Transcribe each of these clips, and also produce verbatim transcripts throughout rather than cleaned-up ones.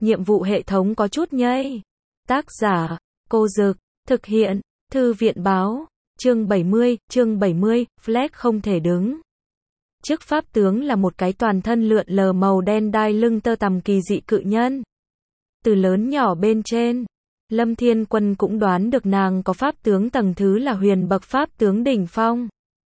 nhiệm vụ hệ thống có chút nhây. Tác giả, Cô Dực, thực hiện, Thư viện báo, chương bảy mươi, chương bảy mươi, Flash không thể đứng. Trước pháp tướng là một cái toàn thân lượn lờ màu đen đai lưng tơ tằm kỳ dị cự nhân. Từ lớn nhỏ bên trên, Lâm Thiên Quân cũng đoán được nàng có pháp tướng tầng thứ là huyền bậc pháp tướng đỉnh phong.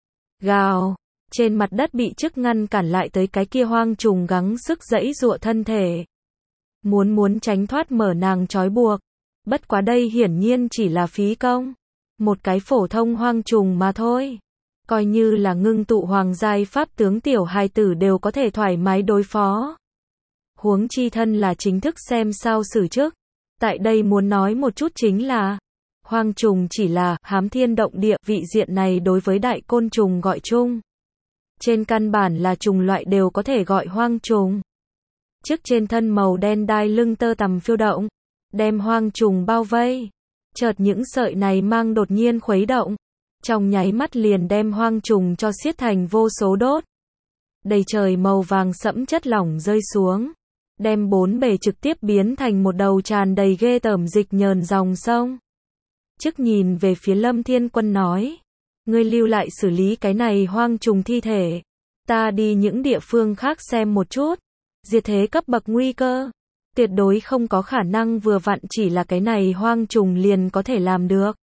Gào, trên mặt đất bị chức ngăn cản lại tới cái kia hoang trùng gắng sức giãy giụa thân thể. Muốn muốn tránh thoát mở nàng trói buộc. Bất quá đây hiển nhiên chỉ là phí công. Một cái phổ thông hoang trùng mà thôi. Coi như là ngưng tụ hoàng giai pháp tướng tiểu hài tử đều có thể thoải mái đối phó. Huống chi thân là chính thức xem sao xử trước. Tại đây muốn nói một chút chính là, hoang trùng chỉ là hám thiên động địa, vị diện này đối với đại côn trùng gọi chung. Trên căn bản là trùng loại đều có thể gọi hoang trùng. Trước trên thân màu đen đai lưng tơ tằm phiêu động, đem hoang trùng bao vây. Chợt những sợi này mang đột nhiên khuấy động, trong nháy mắt liền đem hoang trùng cho xiết thành vô số đốt. Đầy trời màu vàng sẫm chất lỏng rơi xuống, đem bốn bề trực tiếp biến thành một đầu tràn đầy ghê tởm dịch nhờn dòng sông. Trước nhìn về phía Lâm Thiên Quân nói, ngươi lưu lại xử lý cái này hoang trùng thi thể, ta đi những địa phương khác xem một chút. Diệt thế cấp bậc nguy cơ, tuyệt đối không có khả năng vừa vặn chỉ là cái này hoang trùng liền có thể làm được.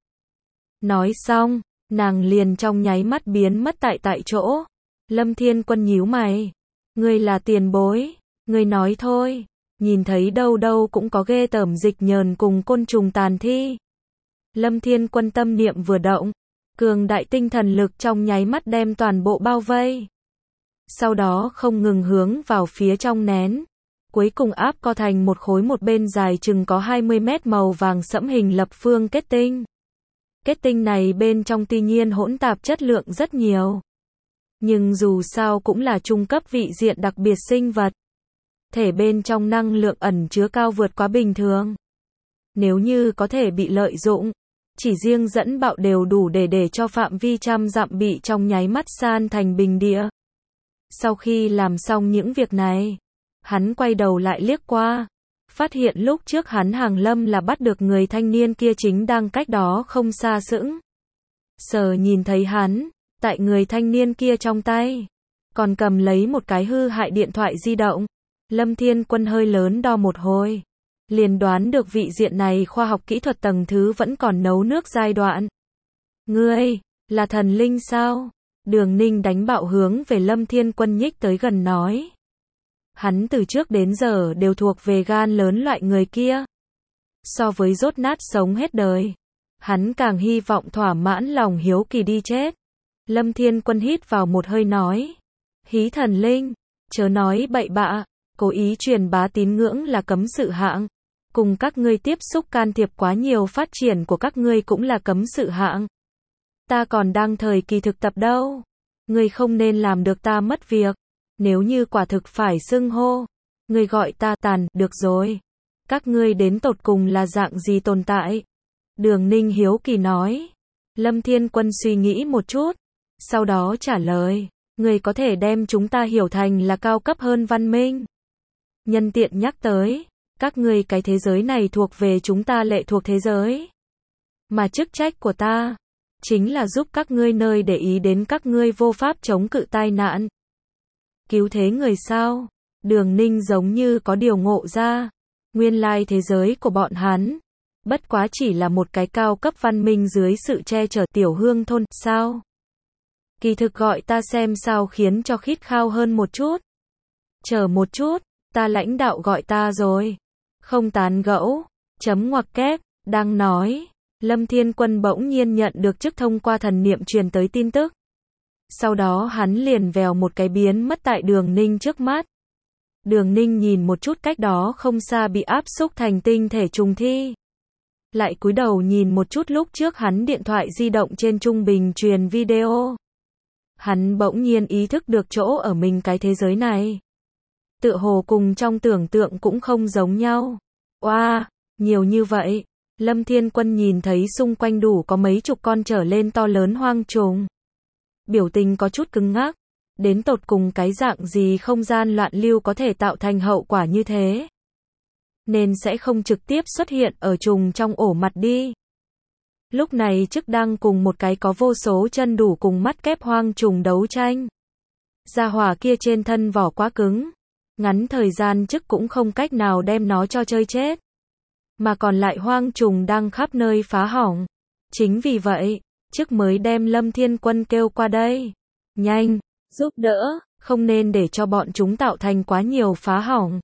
Nói xong, nàng liền trong nháy mắt biến mất tại tại chỗ. Lâm Thiên Quân nhíu mày, ngươi là tiền bối, ngươi nói thôi, nhìn thấy đâu đâu cũng có ghê tởm dịch nhờn cùng côn trùng tàn thi. Lâm Thiên Quân tâm niệm vừa động, cường đại tinh thần lực trong nháy mắt đem toàn bộ bao vây. Sau đó không ngừng hướng vào phía trong nén, cuối cùng áp co thành một khối một bên dài chừng có hai mươi mét màu vàng sẫm hình lập phương kết tinh. Kết tinh này bên trong tuy nhiên hỗn tạp chất lượng rất nhiều, nhưng dù sao cũng là trung cấp vị diện đặc biệt sinh vật. Thể bên trong năng lượng ẩn chứa cao vượt quá bình thường. Nếu như có thể bị lợi dụng, chỉ riêng dẫn bạo đều đủ để để cho phạm vi trăm dặm bị trong nháy mắt san thành bình địa. Sau khi làm xong những việc này, hắn quay đầu lại liếc qua, phát hiện lúc trước hắn hàng lâm là bắt được người thanh niên kia chính đang cách đó không xa sững sờ nhìn thấy hắn, tại người thanh niên kia trong tay còn cầm lấy một cái hư hại điện thoại di động. Lâm Thiên Quân hơi lớn đo một hồi, liền đoán được vị diện này khoa học kỹ thuật tầng thứ vẫn còn nấu nước giai đoạn. Ngươi, là thần linh sao? Đường Ninh đánh bạo hướng về Lâm Thiên Quân nhích tới gần nói. Hắn từ trước đến giờ đều thuộc về gan lớn loại người kia. So với dốt nát sống hết đời, hắn càng hy vọng thỏa mãn lòng hiếu kỳ đi chết. Lâm Thiên Quân hít vào một hơi nói. Hí thần linh, chớ nói bậy bạ, cố ý truyền bá tín ngưỡng là cấm sự hạng. Cùng các ngươi tiếp xúc can thiệp quá nhiều phát triển của các ngươi cũng là cấm sự hạng. Ta còn đang thời kỳ thực tập đâu. Ngươi không nên làm được ta mất việc. Nếu như quả thực phải xưng hô, ngươi gọi ta tàn, được rồi. Các ngươi đến tột cùng là dạng gì tồn tại? Đường Ninh hiếu kỳ nói. Lâm Thiên Quân suy nghĩ một chút, sau đó trả lời, ngươi có thể đem chúng ta hiểu thành là cao cấp hơn văn minh. Nhân tiện nhắc tới, các ngươi cái thế giới này thuộc về chúng ta lệ thuộc thế giới. Mà chức trách của ta chính là giúp các ngươi nơi để ý đến các ngươi vô pháp chống cự tai nạn. Cứu thế người sao? Đường Ninh giống như có điều ngộ ra. Nguyên lai thế giới của bọn hắn, bất quá chỉ là một cái cao cấp văn minh dưới sự che chở tiểu hương thôn, sao? Kỳ thực gọi ta xem sao khiến cho khít khao hơn một chút. Chờ một chút, ta lãnh đạo gọi ta rồi. Không tán gẫu, chấm ngoặc kép, đang nói. Lâm Thiên Quân bỗng nhiên nhận được chức thông qua thần niệm truyền tới tin tức. Sau đó hắn liền vèo một cái biến mất tại Đường Ninh trước mắt. Đường Ninh nhìn một chút cách đó không xa bị áp xúc thành tinh thể trùng thi. Lại cúi đầu nhìn một chút lúc trước hắn điện thoại di động trên trung bình truyền video. Hắn bỗng nhiên ý thức được chỗ ở mình cái thế giới này. Tựa hồ cùng trong tưởng tượng cũng không giống nhau. Oa, wow, nhiều như vậy. Lâm Thiên Quân nhìn thấy xung quanh đủ có mấy chục con trở lên to lớn hoang trùng. Biểu tình có chút cứng ngắc. Đến tột cùng cái dạng gì không gian loạn lưu có thể tạo thành hậu quả như thế. nên sẽ không trực tiếp xuất hiện ở trùng trong ổ mặt đi. Lúc này chức đang cùng một cái có vô số chân đủ cùng mắt kép hoang trùng đấu tranh. Gia hỏa kia trên thân vỏ quá cứng, ngắn thời gian chức cũng không cách nào đem nó cho chơi chết. Mà còn lại hoang trùng đang khắp nơi phá hỏng. Chính vì vậy, chức mới đem Lâm Thiên Quân kêu qua đây. Nhanh, giúp đỡ, không nên để cho bọn chúng tạo thành quá nhiều phá hỏng.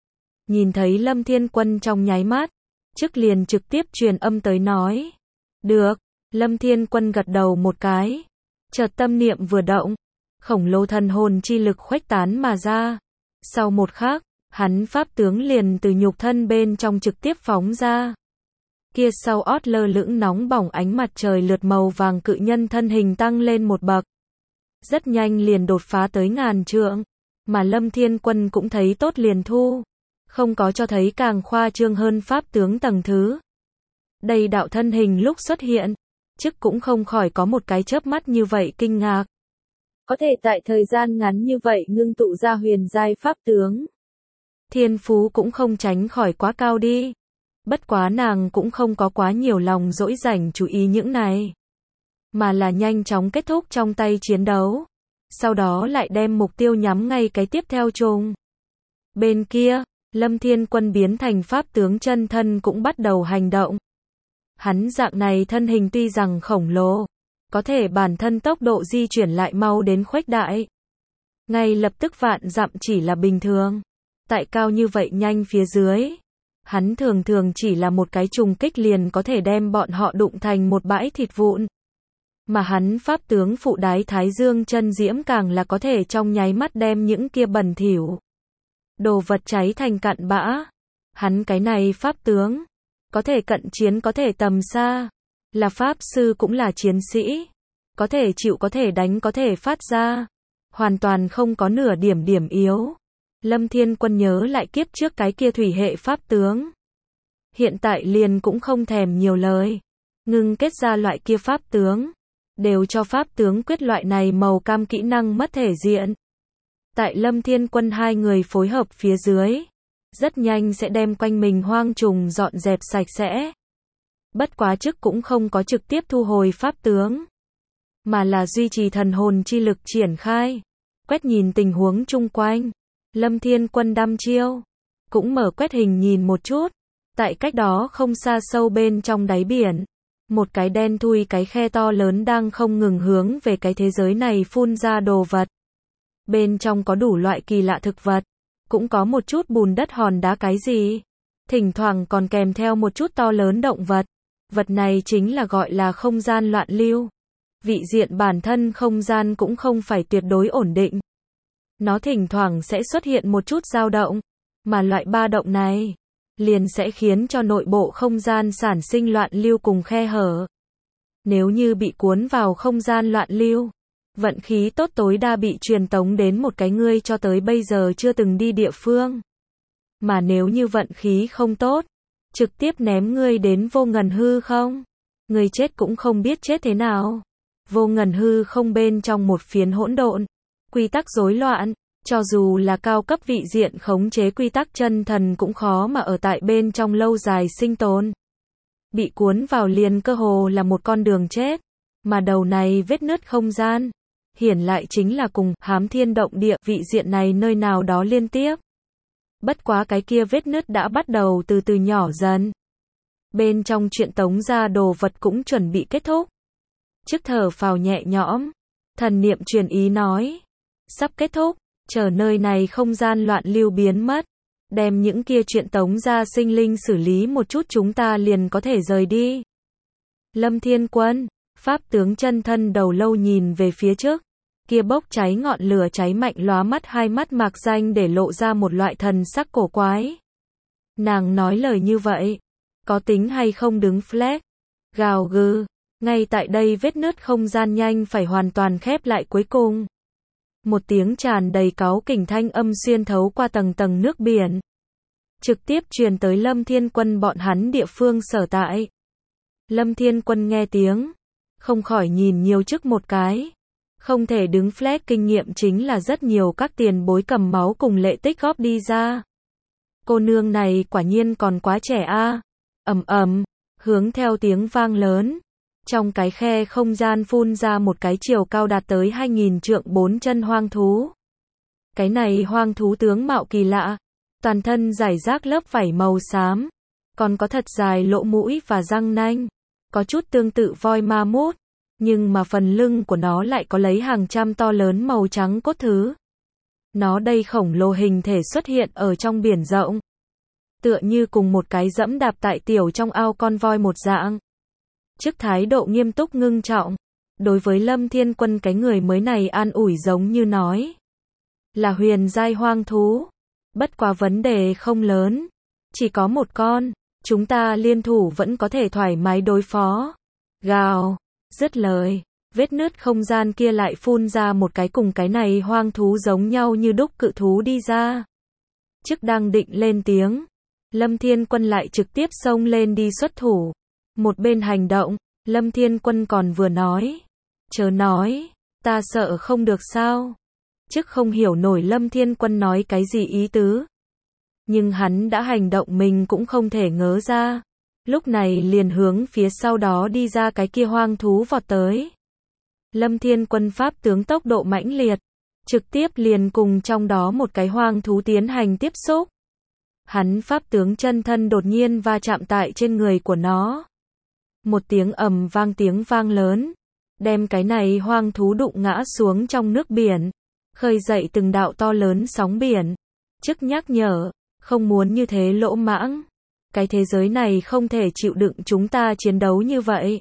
Nhìn thấy Lâm Thiên Quân trong nháy mắt, chức liền trực tiếp truyền âm tới nói. Được, Lâm Thiên Quân gật đầu một cái. Chợt tâm niệm vừa động, khổng lồ thần hồn chi lực khuếch tán mà ra. Sau một khắc, hắn pháp tướng liền từ nhục thân bên trong trực tiếp phóng ra. Kia sau ót lơ lửng nóng bỏng ánh mặt trời lượt màu vàng cự nhân thân hình tăng lên một bậc. Rất nhanh liền đột phá tới ngàn trượng, mà Lâm Thiên Quân cũng thấy tốt liền thu. Không có cho thấy càng khoa trương hơn pháp tướng tầng thứ. Đây đạo thân hình lúc xuất hiện, chức cũng không khỏi có một cái chớp mắt như vậy kinh ngạc. Có thể tại thời gian ngắn như vậy ngưng tụ ra huyền giai pháp tướng. Thiên phú cũng không tránh khỏi quá cao đi. Bất quá nàng cũng không có quá nhiều lòng dỗi rảnh chú ý những này. Mà là nhanh chóng kết thúc trong tay chiến đấu. Sau đó lại đem mục tiêu nhắm ngay cái tiếp theo trùng. Bên kia, Lâm Thiên Quân biến thành pháp tướng chân thân cũng bắt đầu hành động. Hắn dạng này thân hình tuy rằng khổng lồ, có thể bản thân tốc độ di chuyển lại mau đến khuếch đại. Ngay lập tức vạn dặm chỉ là bình thường. Tại cao như vậy nhanh phía dưới, hắn thường thường chỉ là một cái trùng kích liền có thể đem bọn họ đụng thành một bãi thịt vụn. Mà hắn pháp tướng phụ đái thái dương chân diễm càng là có thể trong nháy mắt đem những kia bẩn thỉu đồ vật cháy thành cặn bã. Hắn cái này pháp tướng, có thể cận chiến có thể tầm xa, là pháp sư cũng là chiến sĩ, có thể chịu có thể đánh có thể phát ra, hoàn toàn không có nửa điểm điểm yếu. Lâm Thiên Quân nhớ lại kiếp trước cái kia thủy hệ pháp tướng. Hiện tại liền cũng không thèm nhiều lời, ngưng kết ra loại kia pháp tướng, đều cho pháp tướng quyết loại này màu cam kỹ năng mất thể diện. Tại Lâm Thiên Quân hai người phối hợp phía dưới, rất nhanh sẽ đem quanh mình hoang trùng dọn dẹp sạch sẽ. Bất quá chức cũng không có trực tiếp thu hồi pháp tướng, mà là duy trì thần hồn chi lực triển khai, quét nhìn tình huống chung quanh. Lâm Thiên Quân đăm chiêu, cũng mở quét hình nhìn một chút. Tại cách đó không xa sâu bên trong đáy biển, một cái đen thui cái khe to lớn đang không ngừng hướng về cái thế giới này phun ra đồ vật. Bên trong có đủ loại kỳ lạ thực vật, cũng có một chút bùn đất hòn đá cái gì. Thỉnh thoảng còn kèm theo một chút to lớn động vật. Vật này chính là gọi là không gian loạn lưu. Vị diện bản thân không gian cũng không phải tuyệt đối ổn định. Nó thỉnh thoảng sẽ xuất hiện một chút dao động, mà loại ba động này liền sẽ khiến cho nội bộ không gian sản sinh loạn lưu cùng khe hở. Nếu như bị cuốn vào không gian loạn lưu, vận khí tốt tối đa bị truyền tống đến một cái ngươi cho tới bây giờ chưa từng đi địa phương. Mà nếu như vận khí không tốt, trực tiếp ném ngươi đến vô ngần hư không, ngươi chết cũng không biết chết thế nào. Vô ngần hư không bên trong một phiến hỗn độn, quy tắc rối loạn, cho dù là cao cấp vị diện khống chế quy tắc chân thần cũng khó mà ở tại bên trong lâu dài sinh tồn. Bị cuốn vào liền cơ hồ là một con đường chết, mà đầu này vết nứt không gian, hiển lại chính là cùng hám thiên động địa vị diện này nơi nào đó liên tiếp. Bất quá cái kia vết nứt đã bắt đầu từ từ nhỏ dần. Bên trong chuyện tống ra đồ vật cũng chuẩn bị kết thúc. Chức thở phào nhẹ nhõm, thần niệm truyền ý nói, sắp kết thúc, chờ nơi này không gian loạn lưu biến mất, đem những kia chuyện tống ra sinh linh xử lý một chút chúng ta liền có thể rời đi. Lâm Thiên Quân, pháp tướng chân thân đầu lâu nhìn về phía trước, kia bốc cháy ngọn lửa cháy mạnh lóa mắt hai mắt mạc danh để lộ ra một loại thần sắc cổ quái. Nàng nói lời như vậy, có tính hay không đứng flag, gào gừ, ngay tại đây vết nứt không gian nhanh phải hoàn toàn khép lại cuối cùng. Một tiếng tràn đầy cáu kỉnh thanh âm xuyên thấu qua tầng tầng nước biển, trực tiếp truyền tới Lâm Thiên Quân bọn hắn địa phương sở tại. Lâm Thiên Quân nghe tiếng, không khỏi nhìn nhiều chức một cái. Không thể đứng flag kinh nghiệm chính là rất nhiều các tiền bối cầm máu cùng lệ tích góp đi ra. Cô nương này quả nhiên còn quá trẻ a. Ầm ầm, hướng theo tiếng vang lớn, trong cái khe không gian phun ra một cái chiều cao đạt tới hai nghìn trượng bốn chân hoang thú. Cái này hoang thú tướng mạo kỳ lạ, toàn thân rải rác lớp vảy màu xám, còn có thật dài lỗ mũi và răng nanh, có chút tương tự voi ma mút, nhưng mà phần lưng của nó lại có lấy hàng trăm to lớn màu trắng cốt thứ. Nó đây khổng lồ hình thể xuất hiện ở trong biển rộng, tựa như cùng một cái dẫm đạp tại tiểu trong ao con voi một dạng. Trước thái độ nghiêm túc ngưng trọng, đối với Lâm Thiên Quân cái người mới này an ủi giống như nói, là huyền giai hoang thú, bất quá vấn đề không lớn, chỉ có một con, chúng ta liên thủ vẫn có thể thoải mái đối phó. Gào, dứt lời, vết nứt không gian kia lại phun ra một cái cùng cái này hoang thú giống nhau như đúc cự thú đi ra. Trước đang định lên tiếng, Lâm Thiên Quân lại trực tiếp xông lên đi xuất thủ. Một bên hành động, Lâm Thiên Quân còn vừa nói, chớ nói, ta sợ không được sao. Trước không hiểu nổi Lâm Thiên Quân nói cái gì ý tứ. Nhưng hắn đã hành động mình cũng không thể ngớ ra. Lúc này liền hướng phía sau đó đi ra cái kia hoang thú vọt tới. Lâm Thiên Quân pháp tướng tốc độ mãnh liệt, trực tiếp liền cùng trong đó một cái hoang thú tiến hành tiếp xúc. Hắn pháp tướng chân thân đột nhiên va chạm tại trên người của nó. Một tiếng ầm vang tiếng vang lớn, đem cái này hoang thú đụng ngã xuống trong nước biển, khơi dậy từng đạo to lớn sóng biển. Chức nhắc nhở, không muốn như thế lỗ mãng. Cái thế giới này không thể chịu đựng chúng ta chiến đấu như vậy.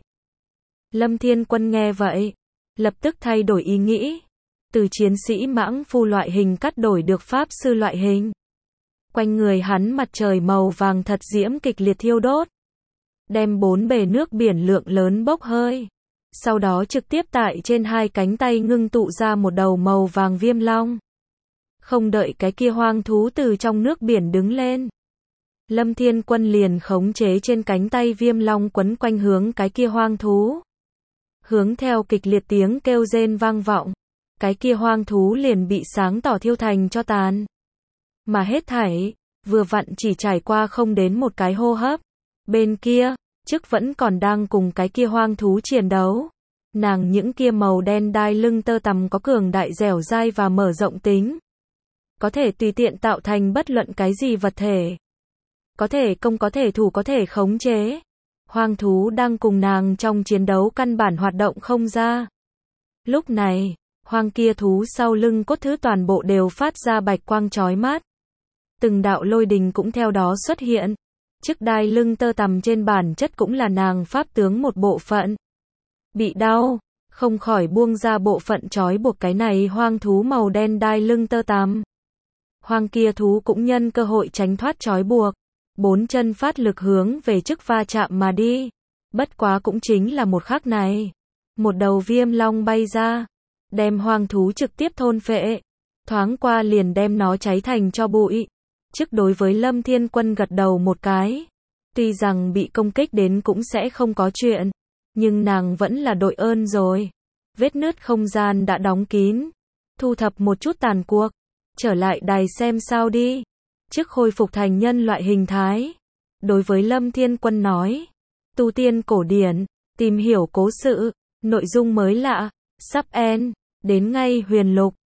Lâm Thiên Quân nghe vậy, lập tức thay đổi ý nghĩ. Từ chiến sĩ mãng phu loại hình cắt đổi được pháp sư loại hình. Quanh người hắn mặt trời màu vàng thật diễm kịch liệt thiêu đốt, đem bốn bề nước biển lượng lớn bốc hơi. Sau đó trực tiếp tại trên hai cánh tay ngưng tụ ra một đầu màu vàng viêm long. Không đợi cái kia hoang thú từ trong nước biển đứng lên, Lâm Thiên Quân liền khống chế trên cánh tay viêm long quấn quanh hướng cái kia hoang thú. Hướng theo kịch liệt tiếng kêu rên vang vọng, cái kia hoang thú liền bị sáng tỏ thiêu thành cho tàn. Mà hết thảy, vừa vặn chỉ trải qua không đến một cái hô hấp. Bên kia, chức vẫn còn đang cùng cái kia hoang thú chiến đấu. Nàng những kia màu đen đai lưng tơ tằm có cường đại dẻo dai và mở rộng tính. Có thể tùy tiện tạo thành bất luận cái gì vật thể. Có thể công có thể thủ có thể khống chế. Hoang thú đang cùng nàng trong chiến đấu căn bản hoạt động không ra. Lúc này, hoang kia thú sau lưng cốt thứ toàn bộ đều phát ra bạch quang chói mắt. Từng đạo lôi đình cũng theo đó xuất hiện. Chiếc đai lưng tơ tằm trên bản chất cũng là nàng pháp tướng một bộ phận. Bị đau, không khỏi buông ra bộ phận trói buộc cái này hoang thú màu đen đai lưng tơ tằm. Hoang kia thú cũng nhân cơ hội tránh thoát trói buộc. Bốn chân phát lực hướng về trước va chạm mà đi. Bất quá cũng chính là một khắc này. Một đầu viêm long bay ra, đem hoang thú trực tiếp thôn phệ. Thoáng qua liền đem nó cháy thành cho bụi. Trước đối với Lâm Thiên Quân gật đầu một cái. Tuy rằng bị công kích đến cũng sẽ không có chuyện, nhưng nàng vẫn là đội ơn rồi. Vết nứt không gian đã đóng kín. Thu thập một chút tàn cuộc. Trở lại đài xem sao đi. Trước khôi phục thành nhân loại hình thái. Đối với Lâm Thiên Quân nói. Tu tiên cổ điển, tìm hiểu cố sự, nội dung mới lạ, sắp end, đến ngay huyền lục.